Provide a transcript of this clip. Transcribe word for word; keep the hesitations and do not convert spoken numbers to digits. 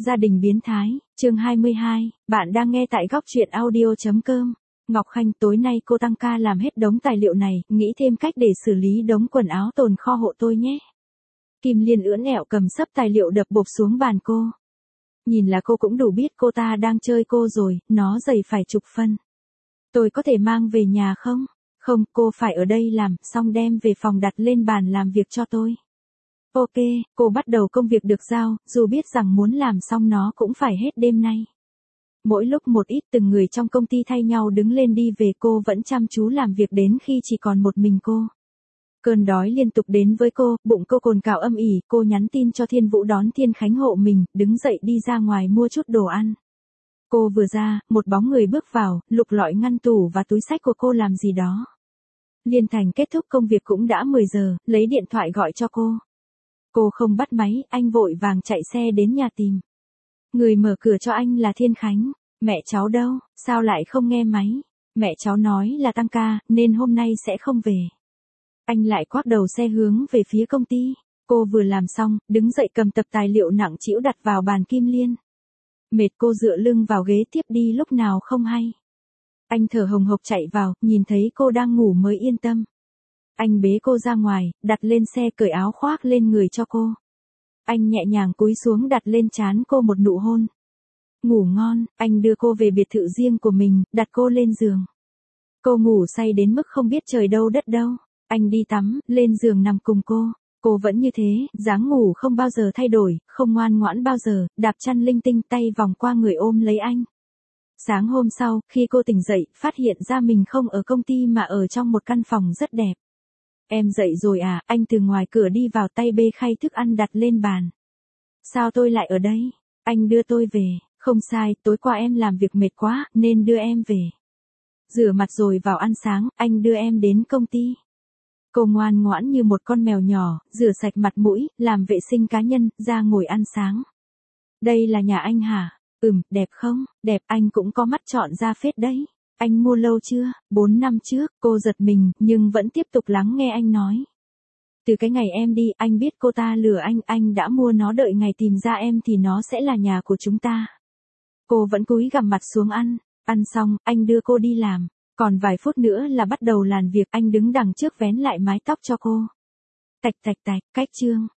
Gia đình biến thái, chương hai mươi hai, bạn đang nghe tại góc truyện audio.com. Ngọc Khanh, tối nay cô tăng ca làm hết đống tài liệu này, nghĩ thêm cách để xử lý đống quần áo tồn kho hộ tôi nhé. Kim Liên ưỡn ẹo cầm sấp tài liệu đập bộp xuống bàn cô. Nhìn là cô cũng đủ biết cô ta đang chơi cô rồi, nó dày phải chục phân. Tôi có thể mang về nhà không? Không, cô phải ở đây làm, xong đem về phòng đặt lên bàn làm việc cho tôi. Ok, cô bắt đầu công việc được giao, dù biết rằng muốn làm xong nó cũng phải hết đêm nay. Mỗi lúc một ít từng người trong công ty thay nhau đứng lên đi về, cô vẫn chăm chú làm việc đến khi chỉ còn một mình cô. Cơn đói liên tục đến với cô, bụng cô cồn cào âm ỉ, cô nhắn tin cho Thiên Vũ đón Thiên Khánh hộ mình, đứng dậy đi ra ngoài mua chút đồ ăn. Cô vừa ra, một bóng người bước vào, lục lọi ngăn tủ và túi xách của cô làm gì đó. Liên Thành kết thúc công việc cũng đã mười giờ, lấy điện thoại gọi cho cô. Cô không bắt máy, anh vội vàng chạy xe đến nhà tìm. Người mở cửa cho anh là Thiên Khánh. Mẹ cháu đâu, sao lại không nghe máy? Mẹ cháu nói là tăng ca, nên hôm nay sẽ không về. Anh lại quác đầu xe hướng về phía công ty. Cô vừa làm xong, đứng dậy cầm tập tài liệu nặng trĩu đặt vào bàn Kim Liên. Mệt cô dựa lưng vào ghế tiếp đi lúc nào không hay. Anh thở hồng hộc chạy vào, nhìn thấy cô đang ngủ mới yên tâm. Anh bế cô ra ngoài, đặt lên xe cởi áo khoác lên người cho cô. Anh nhẹ nhàng cúi xuống đặt lên trán cô một nụ hôn. Ngủ ngon, anh đưa cô về biệt thự riêng của mình, đặt cô lên giường. Cô ngủ say đến mức không biết trời đâu đất đâu. Anh đi tắm, lên giường nằm cùng cô. Cô vẫn như thế, dáng ngủ không bao giờ thay đổi, không ngoan ngoãn bao giờ, đạp chăn linh tinh tay vòng qua người ôm lấy anh. Sáng hôm sau, khi cô tỉnh dậy, phát hiện ra mình không ở công ty mà ở trong một căn phòng rất đẹp. Em dậy rồi à, anh từ ngoài cửa đi vào, tay bê khay thức ăn đặt lên bàn. Sao tôi lại ở đây? Anh đưa tôi về, không sai, tối qua em làm việc mệt quá, nên đưa em về. Rửa mặt rồi vào ăn sáng, anh đưa em đến công ty. Cô ngoan ngoãn như một con mèo nhỏ, rửa sạch mặt mũi, làm vệ sinh cá nhân, ra ngồi ăn sáng. Đây là nhà anh hả? Ừm, đẹp không? Đẹp, anh cũng có mắt chọn ra phết đấy. Anh mua lâu chưa? Bốn năm trước, cô giật mình, nhưng vẫn tiếp tục lắng nghe anh nói. Từ cái ngày em đi, anh biết cô ta lừa anh, anh đã mua nó, đợi ngày tìm ra em thì nó sẽ là nhà của chúng ta. Cô vẫn cúi gằm mặt xuống ăn, ăn xong, anh đưa cô đi làm, còn vài phút nữa là bắt đầu làm việc, anh đứng đằng trước vén lại mái tóc cho cô. Tạch tạch tạch, cách chương.